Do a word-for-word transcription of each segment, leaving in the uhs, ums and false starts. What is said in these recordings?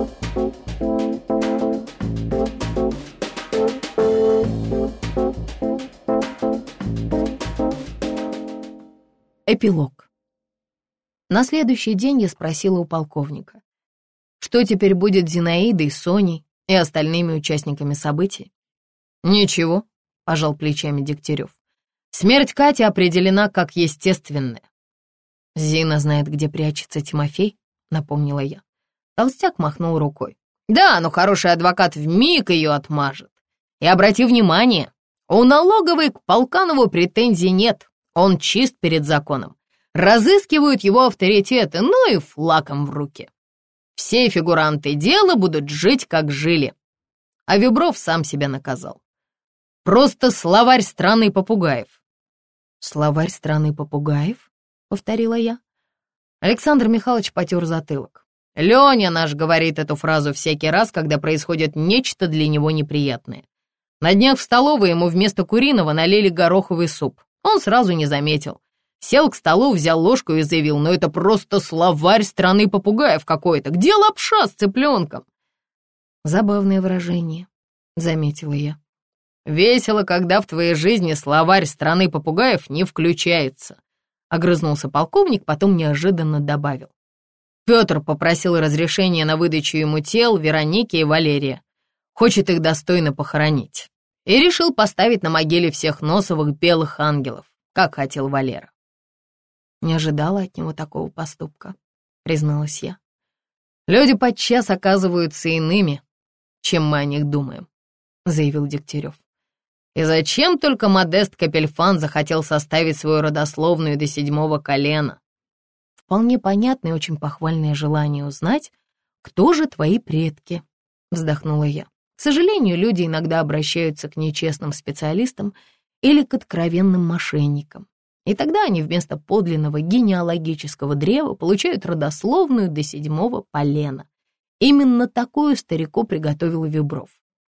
Эпилог. На следующий день я спросила у полковника, что теперь будет с Зинаидой, Соней и остальными участниками событий. «Ничего», — пожал плечами Дегтярев. «Смерть Кати определена как естественная». «Зина знает, где прячется Тимофей», — напомнила я. Толстяк махнул рукой. «Да, но хороший адвокат вмиг ее отмажет. И обрати внимание, у налоговой к Полканову претензий нет. Он чист перед законом. Разыскивают его авторитеты, ну и флаком в руке. Все фигуранты дела будут жить, как жили». А Вибров сам себя наказал. «Просто словарь страны попугаев». «Словарь страны попугаев?» — повторила я. Александр Михайлович потер затылок. «Леня наш говорит эту фразу всякий раз, когда происходит нечто для него неприятное. На днях в столовой ему вместо куриного налили гороховый суп. Он сразу не заметил. Сел к столу, взял ложку и заявил: ну это просто словарь страны попугаев какой-то. Где лапша с цыпленком?» «Забавное выражение», — заметила я. «Весело, когда в твоей жизни словарь страны попугаев не включается», — огрызнулся полковник, потом неожиданно добавил. «Петр попросил разрешения на выдачу ему тел Вероники и Валерия. Хочет их достойно похоронить. И решил поставить на могиле всех Носовых белых ангелов, как хотел Валера». «Не ожидала от него такого поступка», — призналась я. «Люди подчас оказываются иными, чем мы о них думаем», — заявил Дегтярев. «И зачем только Модест Капельфан захотел составить свою родословную до седьмого колена?» «Вполне понятное и очень похвальное желание узнать, кто же твои предки», — вздохнула я. «К сожалению, люди иногда обращаются к нечестным специалистам или к откровенным мошенникам, и тогда они вместо подлинного генеалогического древа получают родословную до седьмого полена. Именно такую старику приготовил Вибров».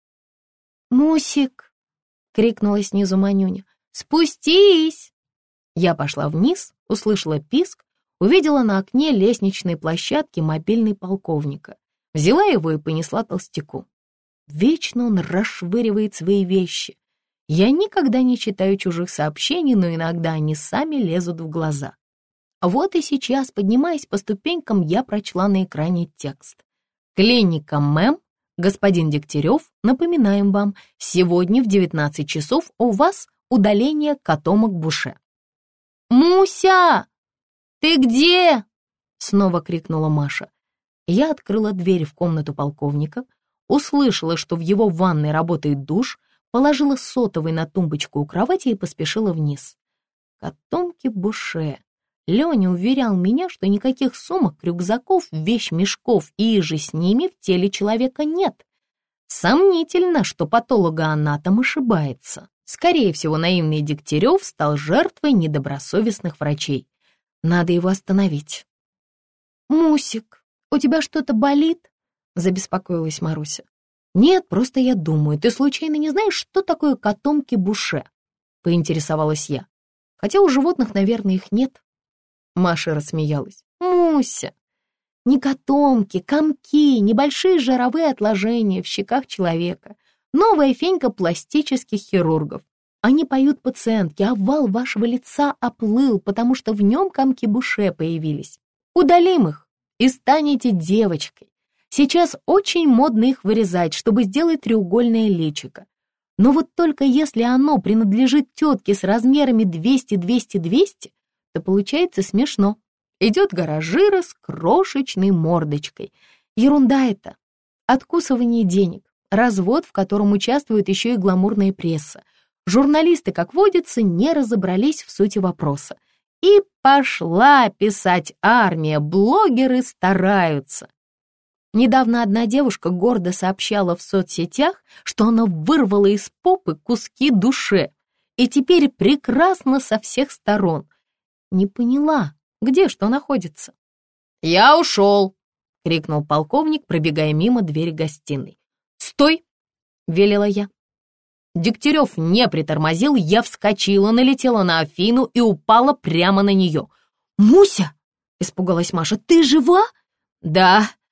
«Мусик!» — крикнула снизу Манюня. «Спустись!» Я пошла вниз, услышала писк, увидела на окне лестничной площадки мобильный полковника. Взяла его и понесла толстяку. Вечно он расшвыривает свои вещи. Я никогда не читаю чужих сообщений, но иногда они сами лезут в глаза. Вот и сейчас, поднимаясь по ступенькам, я прочла на экране текст. «Клиника МЭМ, господин Дегтярев, напоминаем вам, сегодня в девятнадцать часов у вас удаление катомок Буше». «Муся! Ты где?» — снова крикнула Маша. Я открыла дверь в комнату полковника, услышала, что в его ванной работает душ, положила сотовый на тумбочку у кровати и поспешила вниз. Катомки Буше. Леня уверял меня, что никаких сумок, рюкзаков, вещмешков и иже с ними в теле человека нет. Сомнительно, что патологоанатом ошибается. Скорее всего, наивный Дегтярев стал жертвой недобросовестных врачей. Надо его остановить. «Мусик, у тебя что-то болит?» — забеспокоилась Маруся. «Нет, просто я думаю, ты случайно не знаешь, что такое катомки Буше?» — поинтересовалась я. «Хотя у животных, наверное, их нет». Маша рассмеялась. «Муся, не катомки, комки, небольшие жировые отложения в щеках человека. Новая фенька пластических хирургов. Они поют пациентке: овал вашего лица оплыл, потому что в нем комки Буше появились. Удалим их и станете девочкой. Сейчас очень модно их вырезать, чтобы сделать треугольное личико. Но вот только если оно принадлежит тетке с размерами двести-двести-двести, то получается смешно. Идет гора жира с крошечной мордочкой. Ерунда это. Откусывание денег, развод, в котором участвует еще и гламурная пресса. Журналисты, как водится, не разобрались в сути вопроса. И пошла писать армия, блогеры стараются. Недавно одна девушка гордо сообщала в соцсетях, что она вырвала из попы куски души и теперь прекрасно со всех сторон. Не поняла, где что находится. «Я ушел!» — крикнул полковник, пробегая мимо двери гостиной. «Стой!» — велела я. Дегтярев не притормозил, я вскочила, налетела на Афину и упала прямо на нее. «Муся!» — испугалась Маша. «Ты жива?» «Да!» —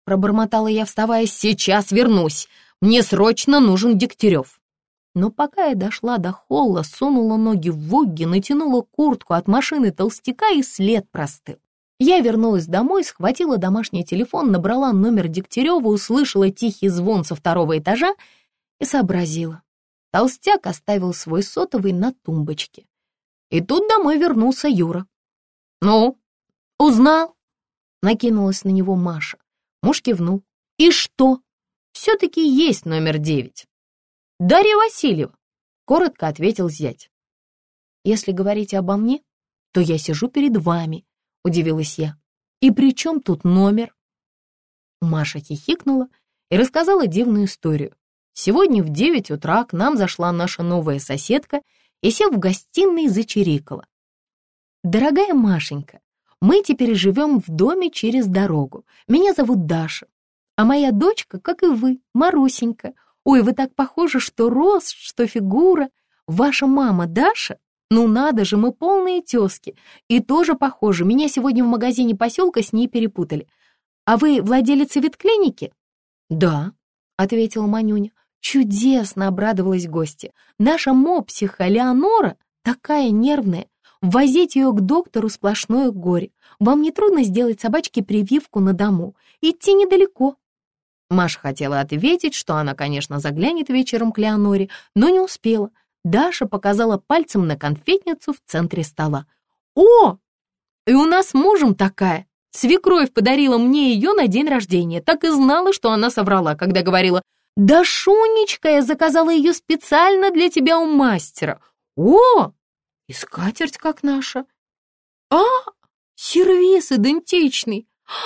пробормотала я, вставая, сейчас вернусь. Мне срочно нужен Дегтярев. Но пока я дошла до холла, сунула ноги в вогги, натянула куртку от машины толстяка, и след простыл. Я вернулась домой, схватила домашний телефон, набрала номер Дегтярева, услышала тихий звон со второго этажа и сообразила. Толстяк оставил свой сотовый на тумбочке. И тут домой вернулся Юра. «Ну, узнал?» — накинулась на него Маша. Муж кивнул. «И что? Все-таки есть номер девять». «Дарья Васильева», — коротко ответил зять. «Если говорите обо мне, то я сижу перед вами», — удивилась я. «И при чем тут номер?» Маша хихикнула и рассказала дивную историю. Сегодня в девять утра к нам зашла наша новая соседка и, сев в гостиной, зачирикала. «Дорогая Машенька, мы теперь живем в доме через дорогу. Меня зовут Даша, а моя дочка, как и вы, Марусенька. Ой, вы так похожи, что рост, что фигура. Ваша мама Даша? Ну надо же, мы полные тезки. И тоже похожи. Меня сегодня в магазине поселка с ней перепутали. А вы владелица ветклиники?» «Да», — ответила Манюня. «Чудесно!» — обрадовалась гостья. «Наша мопсиха Леонора такая нервная. Возить ее к доктору сплошное горе. Вам не трудно сделать собачке прививку на дому? Идти недалеко». Маша хотела ответить, что она, конечно, заглянет вечером к Леоноре, но не успела. Даша показала пальцем на конфетницу в центре стола. «О, и у нас с мужем такая! Свекровь подарила мне ее на день рождения. Так и знала, что она соврала, когда говорила: «Да, Шунечка, я заказала ее специально для тебя у мастера». О, и скатерть как наша. А, сервиз идентичный.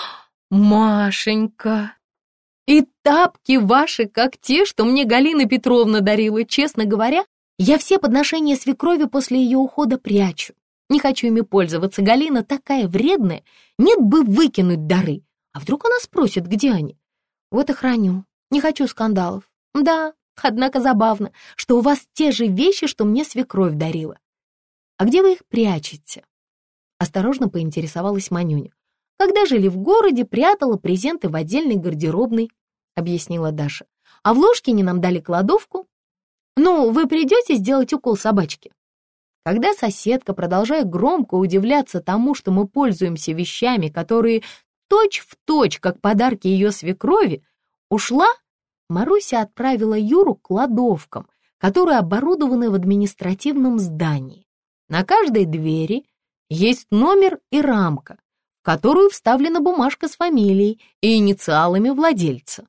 Машенька, и тапки ваши, как те, что мне Галина Петровна дарила. Честно говоря, я все подношения свекрови после ее ухода прячу. Не хочу ими пользоваться. Галина такая вредная. Нет бы выкинуть дары. А вдруг она спросит, где они? Вот и храню. Не хочу скандалов. Да, однако забавно, что у вас те же вещи, что мне свекровь дарила. А где вы их прячете? Осторожно поинтересовалась Манюня. Когда жили в городе, прятала презенты в отдельной гардеробной, объяснила Даша. А в Ложкине нам дали кладовку. Ну, вы придете сделать укол собачке? Когда соседка, продолжая громко удивляться тому, что мы пользуемся вещами, которые точь-в-точь, как подарки ее свекрови, ушла, Маруся отправила Юру к кладовкам, которые оборудованы в административном здании. На каждой двери есть номер и рамка, в которую вставлена бумажка с фамилией и инициалами владельца.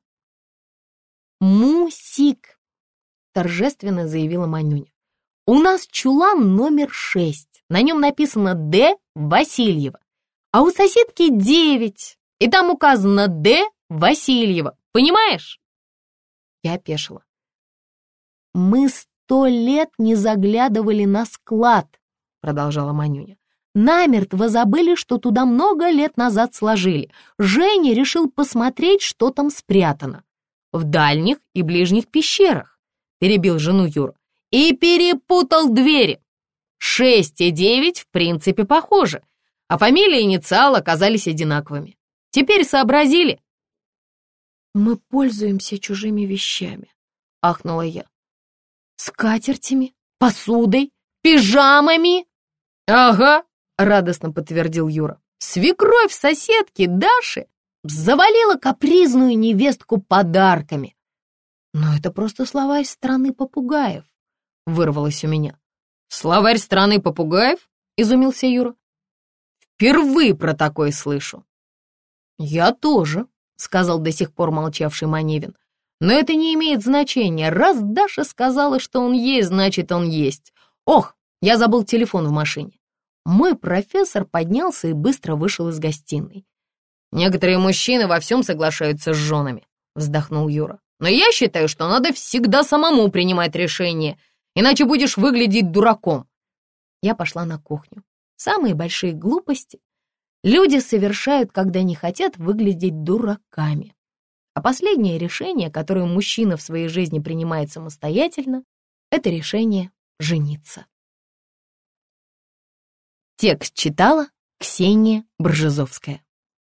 «Мусик», — торжественно заявила Манюня. «У нас чулан номер шесть, на нем написано Д. Васильева, а у соседки девять, и там указано Д. Васильева, понимаешь?» Я опешила. «Мы сто лет не заглядывали на склад», — продолжала Манюня. «Намертво забыли, что туда много лет назад сложили. Женя решил посмотреть, что там спрятано. В дальних и ближних пещерах», — перебил жену Юра. «И перепутал двери. Шесть и девять в принципе похожи, а фамилия и инициал оказались одинаковыми. Теперь сообразили?» «Мы пользуемся чужими вещами», — ахнула я. «Скатертями, посудой, пижамами?» «Ага», — радостно подтвердил Юра. «Свекровь соседки Даши завалила капризную невестку подарками». «Но это просто словарь страны попугаев», — вырвалось у меня. «Словарь страны попугаев?» — изумился Юра. «Впервые про такое слышу». «Я тоже», — сказал до сих пор молчавший Маневин. «Но это не имеет значения. Раз Даша сказала, что он есть, значит, он есть. Ох, я забыл телефон в машине». Мой профессор поднялся и быстро вышел из гостиной. «Некоторые мужчины во всем соглашаются с женами», — вздохнул Юра. «Но я считаю, что надо всегда самому принимать решение, иначе будешь выглядеть дураком». Я пошла на кухню. Самые большие глупости люди совершают, когда не хотят выглядеть дураками. А последнее решение, которое мужчина в своей жизни принимает самостоятельно, это решение жениться. Текст читала Ксения Бржезовская.